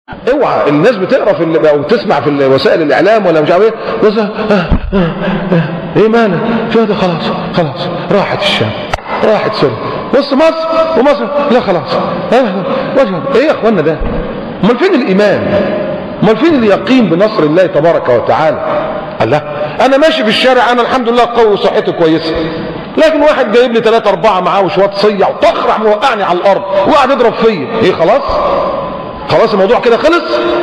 اوعى الناس بتقرا في او تسمع في وسائل الاعلام ولا مش عارف ايه بس ايه مالك فيها ده خلاص راحت الشام راحت سوريا بص مصر ومصر لا خلاص ايه يا اخوانا ده؟ امال فين الايمان؟ امال فين اليقين بنصر الله تبارك وتعالى؟ الله انا ماشي في الشارع انا الحمد لله قوي وصحتي كويسه، لكن واحد جايب لي 3 4 معاه وشويه صيع وطخرع موقعني على الارض وقعد يضرب فيا، ايه خلاص الموضوع كده خلص؟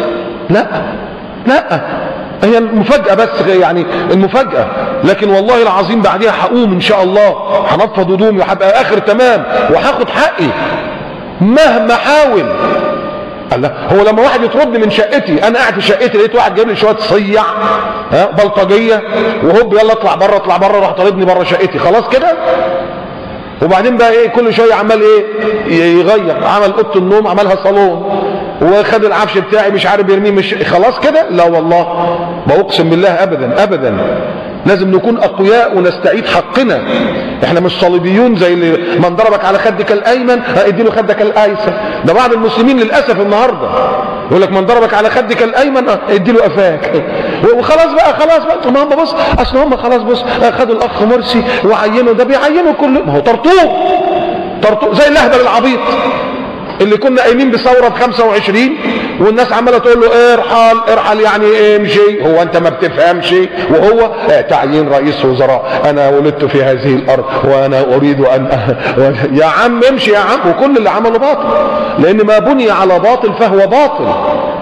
لا هي المفاجأة بس، يعني المفاجأة، لكن والله العظيم بعديها هقوم ان شاء الله هنفض هدومي وهبقى اخر تمام وهاخد حقي مهما حاول. الله هو لما واحد يطردني من شقتي، انا قاعد في شقتي لقيت واحد جايب لي شويه صيع بلطجيه وهوب يلا اطلع بره راح طاردني بره شقتي، خلاص كده؟ وبعدين بقى ايه كل شويه عمال ايه يغير، عمل اوضه النوم عملها صالون وخد العفش بتاعي مش عارف يرميه، مش خلاص كده؟ لا والله بأقسم بالله ابدا لازم نكون اقوياء ونستعيد حقنا. احنا مش صليبيون زي اللي من ضربك على خدك الايمن اديله خدك الايسر. ده بعض المسلمين للاسف النهارده يقول لك من ضربك على خدك الايمن اديله قفاك، وخلاص بقى ما هم بص اصل هم خلاص بص خدوا الاخ مرسي وعينوا، ده بيعينوا كله، ما هو طرطوق زي الاهبل العبيط اللي كنا قايمين بثوره ب 25 والناس عماله تقول له ارحل يعني ايه امشي، هو انت ما بتفهمش؟ وهو تعيين رئيس وزراء، انا ولدت في هذه الارض وانا اريد ان يا عم امشي يا عم، وكل اللي عمله باطل، لان ما بني على باطل فهو باطل،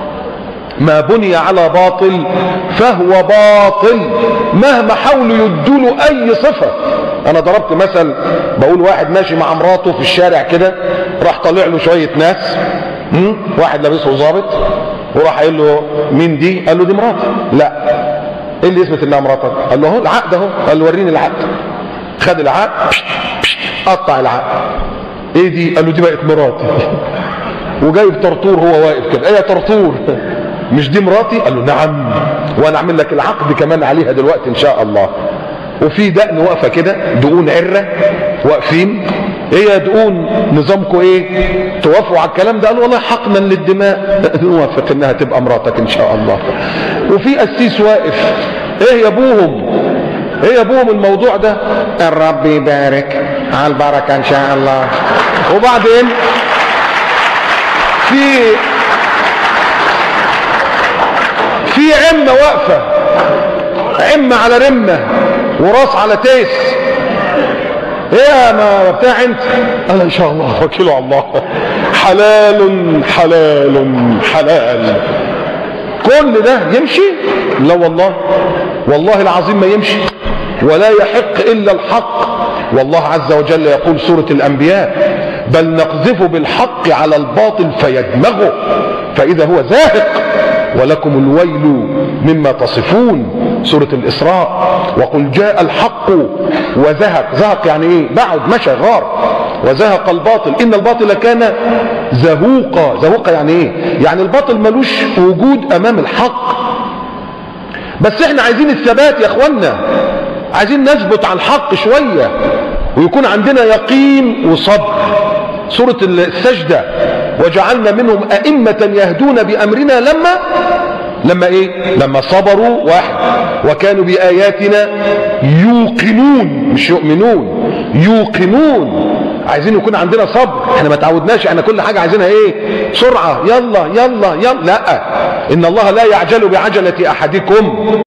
ما بني على باطل فهو باطل مهما حاولوا يدوا له اي صفه. انا ضربت مثل بقول واحد ماشي مع مراته في الشارع كده، راح طالع له شويه ناس، واحد لابسه ظابط وراح قايل له مين دي؟ قال له دي مراتي. لا ايه اللي يثبت انها مراتك؟ قال له اهو العقد اهو. قال له وريني العقد. خد العقد قطع العقد. ايه دي؟ قال له دي بقت مراتي. وجايب طرطور هو واقف كده، ايه يا طرطور مش دي مراتي؟ قال له نعم وانا اعمل لك العقد كمان عليها دلوقتي ان شاء الله. وفي دقن واقفه كده، دقون عره واقفين، ايه يا دقون نظامكم ايه؟ توافقوا على الكلام ده؟ قالوا والله حقنا للدماء نوافق انها تبقى مراتك ان شاء الله. وفي قسيس واقف، ايه يا ابوهم الموضوع ده؟ الرب يبارك على البركه ان شاء الله. وبعدين في عمه واقفه، عمه على رمه وراس على تيس، ايه ما بتاع انت؟ انا ان شاء الله وكيله على الله، حلال كل ده يمشي؟ لا والله العظيم ما يمشي، ولا يحق الا الحق. والله عز وجل يقول سورة الانبياء بل نقذف بالحق على الباطل فيدمغه فاذا هو زاهق ولكم الويل مما تصفون. سورة الإسراء وقل جاء الحق وزهق يعني ايه؟ بعد مشى غار. وزهق الباطل ان الباطل كان زهوقا يعني ايه؟ يعني الباطل ملوش وجود امام الحق. بس احنا عايزين الثبات يا اخوانا، عايزين نثبت على الحق شوية ويكون عندنا يقين وصبر. سورة السجدة وجعلنا منهم أئمة يهدون بأمرنا لما ايه؟ لما صبروا واحد وكانوا بآياتنا يوقنون، مش يؤمنون، يوقنون. عايزين يكون عندنا صبر، احنا ما تعودناش، احنا كل حاجة عايزينها ايه؟ سرعة، يلا. لا، ان الله لا يعجل بعجلة احدكم